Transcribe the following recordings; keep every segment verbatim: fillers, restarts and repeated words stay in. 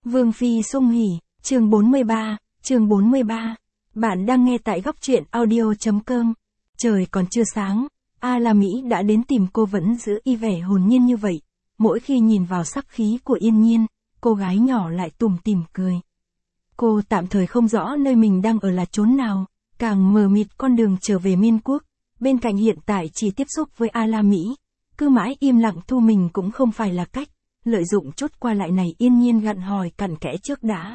Vương Phi sung hỉ, chương bốn mươi ba, chương bốn mươi ba. Bạn đang nghe tại góc truyện audio chấm com. Trời còn chưa sáng, A La Mỹ đã đến tìm cô, vẫn giữ y vẻ hồn nhiên như vậy. Mỗi khi nhìn vào sắc khí của Yên Nhiên, cô gái nhỏ lại tủm tỉm cười. Cô tạm thời không rõ nơi mình đang ở là chốn nào, càng mờ mịt con đường trở về Miên Quốc. Bên cạnh hiện tại chỉ tiếp xúc với A La Mỹ, cứ mãi im lặng thu mình cũng không phải là cách. Lợi dụng chút qua lại này, Yên Nhiên gặn hỏi cặn kẽ trước đã.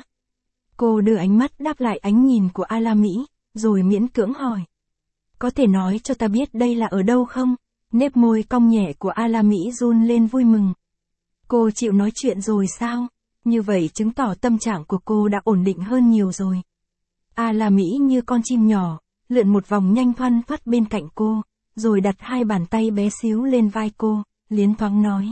Cô đưa ánh mắt đáp lại ánh nhìn của A La Mỹ, rồi miễn cưỡng hỏi. Có thể nói cho ta biết đây là ở đâu không? Nếp môi cong nhẹ của A La Mỹ run lên vui mừng. Cô chịu nói chuyện rồi sao? Như vậy chứng tỏ tâm trạng của cô đã ổn định hơn nhiều rồi. A La Mỹ như con chim nhỏ, lượn một vòng nhanh thoăn thoắt bên cạnh cô, rồi đặt hai bàn tay bé xíu lên vai cô, liến thoáng nói.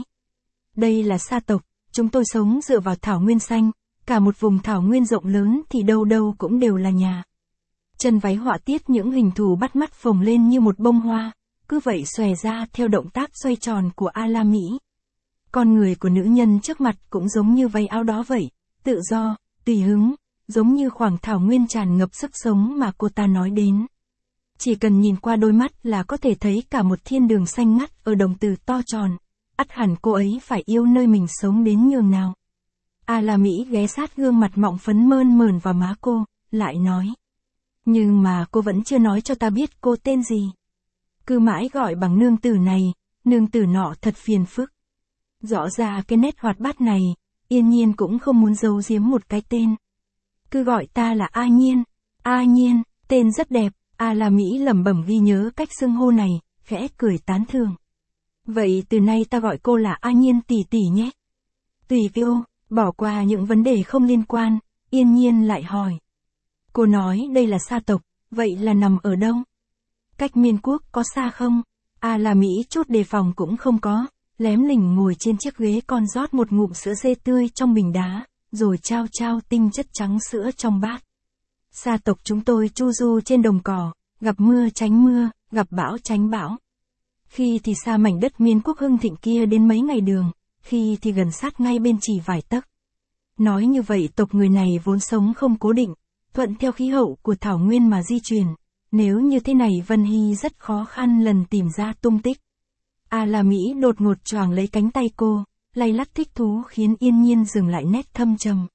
Đây là Sa tộc, chúng tôi sống dựa vào thảo nguyên xanh, cả một vùng thảo nguyên rộng lớn thì đâu đâu cũng đều là nhà. Chân váy họa tiết những hình thù bắt mắt phồng lên như một bông hoa, cứ vậy xòe ra theo động tác xoay tròn của A La Mỹ. Con người của nữ nhân trước mặt cũng giống như váy áo đó vậy, tự do, tùy hứng, giống như khoảng thảo nguyên tràn ngập sức sống mà cô ta nói đến. Chỉ cần nhìn qua đôi mắt là có thể thấy cả một thiên đường xanh ngắt ở đồng tử to tròn. Ắt hẳn cô ấy phải yêu nơi mình sống đến nhường nào. A La Mỹ ghé sát gương mặt mọng phấn mơn mởn vào má cô, lại nói. Nhưng mà cô vẫn chưa nói cho ta biết cô tên gì. Cứ mãi gọi bằng nương tử này, nương tử nọ thật phiền phức. Rõ ra cái nét hoạt bát này, Yên Nhiên cũng không muốn giấu giếm một cái tên. Cứ gọi ta là A Nhiên, A Nhiên, tên rất đẹp. A La Mỹ lẩm bẩm ghi nhớ cách xưng hô này, khẽ cười tán thưởng. Vậy từ nay ta gọi cô là A Nhiên tỷ tỷ nhé. Tùy cô, bỏ qua những vấn đề không liên quan, Yên Nhiên lại hỏi. Cô nói đây là Sa tộc, vậy là nằm ở đâu? Cách Miên Quốc có xa không? A La Mỹ chút đề phòng cũng không có, lém lỉnh ngồi trên chiếc ghế con rót một ngụm sữa dê tươi trong bình đá, rồi trao trao tinh chất trắng sữa trong bát. Sa tộc chúng tôi chu du trên đồng cỏ, gặp mưa tránh mưa, gặp bão tránh bão. Khi thì xa mảnh đất Miên Quốc hưng thịnh kia đến mấy ngày đường, khi thì gần sát ngay bên chỉ vài tấc. Nói như vậy tộc người này vốn sống không cố định, thuận theo khí hậu của thảo nguyên mà di chuyển. Nếu như thế này Vân Hy rất khó khăn lần tìm ra tung tích. A La Mỹ đột ngột choàng lấy cánh tay cô, lay lắt thích thú khiến Yên Nhiên dừng lại nét thâm trầm.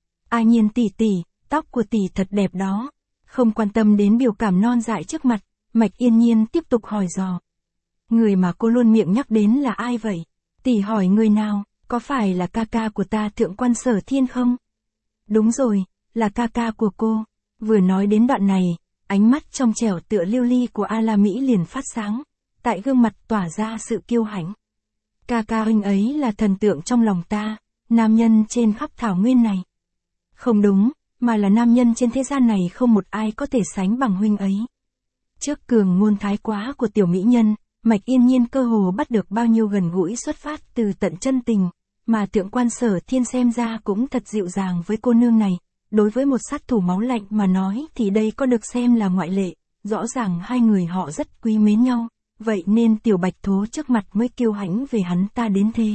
A Nhiên tỷ tỷ, tóc của tỷ thật đẹp đó. Không quan tâm đến biểu cảm non dại trước mặt, Mạch Yên Nhiên tiếp tục hỏi dò. Người mà cô luôn miệng nhắc đến là ai vậy? Tỷ hỏi người nào, có phải là ca ca của ta Thượng quan Sở Thiên không? Đúng rồi, là ca ca của cô. Vừa nói đến đoạn này, ánh mắt trong trẻo tựa lưu ly của A La Mỹ liền phát sáng, tại gương mặt tỏa ra sự kiêu hãnh. Ca ca huynh ấy là thần tượng trong lòng ta, nam nhân trên khắp thảo nguyên này. Không đúng, mà là nam nhân trên thế gian này không một ai có thể sánh bằng huynh ấy. Trước cường ngôn thái quá của tiểu mỹ nhân, Mạch Yên Nhiên cơ hồ bắt được bao nhiêu gần gũi xuất phát từ tận chân tình, mà Thượng quan Sở Thiên xem ra cũng thật dịu dàng với cô nương này. Đối với một sát thủ máu lạnh mà nói thì đây có được xem là ngoại lệ, rõ ràng hai người họ rất quý mến nhau, vậy nên tiểu bạch thố trước mặt mới kiêu hãnh về hắn ta đến thế.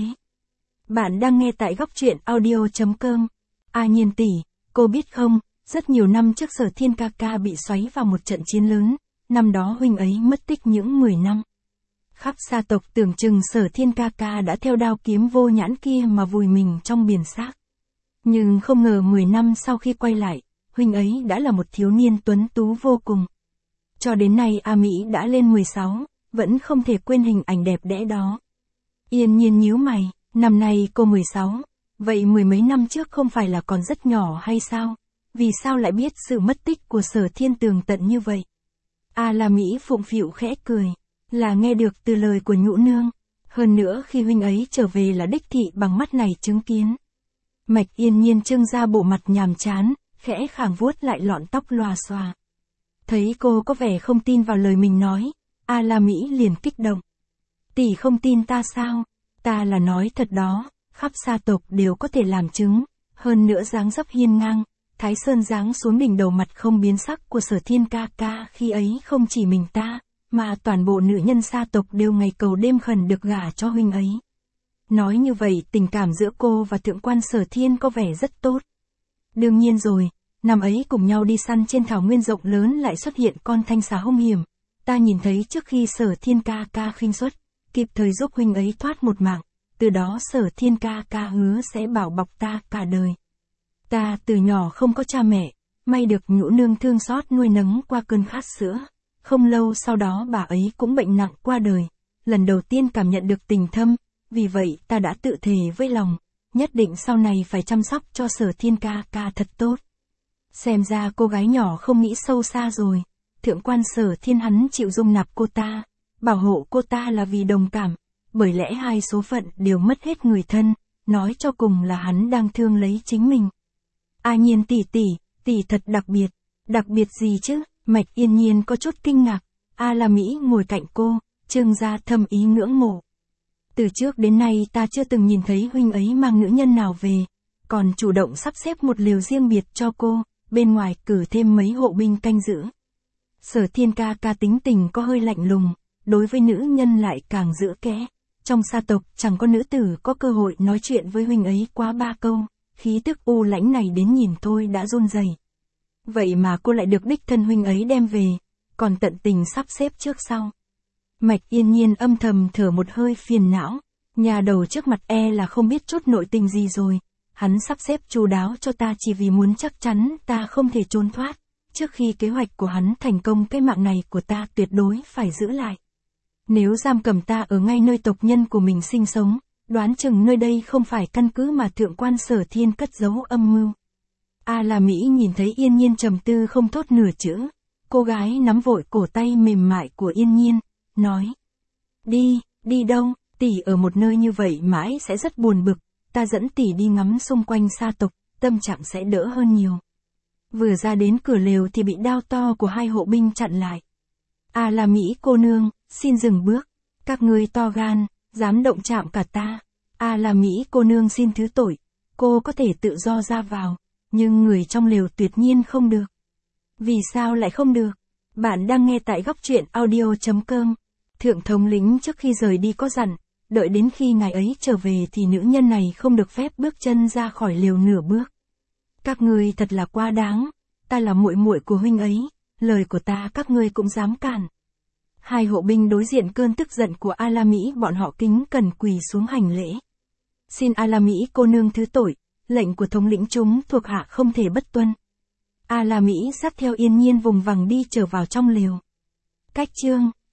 Bạn đang nghe tại góc truyện audio chấm com. A Nhiên tỷ, cô biết không, rất nhiều năm trước Sở Thiên ca ca bị xoáy vào một trận chiến lớn, năm đó huynh ấy mất tích những mười năm. Khắp Sa tộc tưởng chừng Sở Thiên ca ca đã theo đao kiếm vô nhãn kia mà vùi mình trong biển xác. Nhưng không ngờ mười năm sau khi quay lại, huynh ấy đã là một thiếu niên tuấn tú vô cùng. Cho đến nay A Mỹ đã lên mười sáu, vẫn không thể quên hình ảnh đẹp đẽ đó. Yên Nhiên nhíu mày, năm nay cô mười sáu, vậy mười mấy năm trước không phải là còn rất nhỏ hay sao? Vì sao lại biết sự mất tích của Sở Thiên tường tận như vậy? A La Mỹ phụng phịu khẽ cười, là nghe được từ lời của nhũ nương. Hơn nữa khi huynh ấy trở về là đích thị bằng mắt này chứng kiến. Mạch Yên Nhiên trưng ra bộ mặt nhàm chán, khẽ khàng vuốt lại lọn tóc lòa xòa. Thấy cô có vẻ không tin vào lời mình nói, A La Mỹ liền kích động. Tỷ không tin ta sao? Ta là nói thật đó, khắp Sa tộc đều có thể làm chứng. Hơn nữa dáng dấp hiên ngang, Thái Sơn giáng xuống đỉnh đầu mặt không biến sắc của Sở Thiên ca ca khi ấy không chỉ mình ta, mà toàn bộ nữ nhân Sa tộc đều ngày cầu đêm khẩn được gả cho huynh ấy. Nói như vậy tình cảm giữa cô và thượng quan Sở Thiên có vẻ rất tốt. Đương nhiên rồi, năm ấy cùng nhau đi săn trên thảo nguyên rộng lớn lại xuất hiện con thanh xà hung hiểm. Ta nhìn thấy trước khi Sở Thiên ca ca khinh suất, kịp thời giúp huynh ấy thoát một mạng. Từ đó Sở Thiên ca ca hứa sẽ bảo bọc ta cả đời. Ta từ nhỏ không có cha mẹ, may được nhũ nương thương xót nuôi nấng qua cơn khát sữa. Không lâu sau đó bà ấy cũng bệnh nặng qua đời. Lần đầu tiên cảm nhận được tình thâm, vì vậy ta đã tự thề với lòng, nhất định sau này phải chăm sóc cho Sở Thiên ca ca thật tốt. Xem ra cô gái nhỏ không nghĩ sâu xa rồi. Thượng quan Sở Thiên hắn chịu dung nạp cô ta, bảo hộ cô ta là vì đồng cảm, bởi lẽ hai số phận đều mất hết người thân, nói cho cùng là hắn đang thương lấy chính mình. A Nhiên tỷ tỷ, tỷ thật đặc biệt. Đặc biệt gì chứ? Mạch Yên Nhiên có chút kinh ngạc. A La Mỹ ngồi cạnh cô, trưng ra thâm ý ngưỡng mộ. Từ trước đến nay ta chưa từng nhìn thấy huynh ấy mang nữ nhân nào về, còn chủ động sắp xếp một lều riêng biệt cho cô, bên ngoài cử thêm mấy hộ binh canh giữ. Sở Thiên ca ca tính tình có hơi lạnh lùng, đối với nữ nhân lại càng giữ kẽ. Trong sa tộc chẳng có nữ tử có cơ hội nói chuyện với huynh ấy quá ba câu, khí tức u lãnh này đến nhìn thôi đã run rẩy. Vậy mà cô lại được đích thân huynh ấy đem về, còn tận tình sắp xếp trước sau. Mạch Yên Nhiên âm thầm thở một hơi phiền não, nhà đầu trước mặt e là không biết chút nội tình gì rồi, hắn sắp xếp chu đáo cho ta chỉ vì muốn chắc chắn ta không thể trốn thoát, trước khi kế hoạch của hắn thành công cái mạng này của ta tuyệt đối phải giữ lại. Nếu giam cầm ta ở ngay nơi tộc nhân của mình sinh sống, đoán chừng nơi đây không phải căn cứ mà thượng quan Sở Thiên cất giấu âm mưu. A La Mỹ nhìn thấy Yên Nhiên trầm tư không thốt nửa chữ, cô gái nắm vội cổ tay mềm mại của Yên Nhiên, nói: Đi, đi đâu, tỷ ở một nơi như vậy mãi sẽ rất buồn bực, ta dẫn tỷ đi ngắm xung quanh sa tộc, tâm trạng sẽ đỡ hơn nhiều. Vừa ra đến cửa lều thì bị đao to của hai hộ binh chặn lại. A La Mỹ cô nương, xin dừng bước, các ngươi to gan, dám động chạm cả ta. A La Mỹ cô nương xin thứ tội, cô có thể tự do ra vào, nhưng người trong lều tuyệt nhiên không được. Vì sao lại không được? Bạn đang nghe tại góc truyện audio chấm com. Thượng thống lĩnh trước khi rời đi có dặn, đợi đến khi ngài ấy trở về thì nữ nhân này không được phép bước chân ra khỏi lều nửa bước. Các ngươi thật là quá đáng, ta là muội muội của huynh ấy, lời của ta các ngươi cũng dám cản. Hai hộ binh đối diện cơn tức giận của A La Mỹ, bọn họ kính cẩn quỳ xuống hành lễ. Xin A La Mỹ cô nương thứ tội, lệnh của thống lĩnh chúng thuộc hạ không thể bất tuân. A La Mỹ dắt theo Yên Nhiên vùng vằng đi trở vào trong lều. Cách chương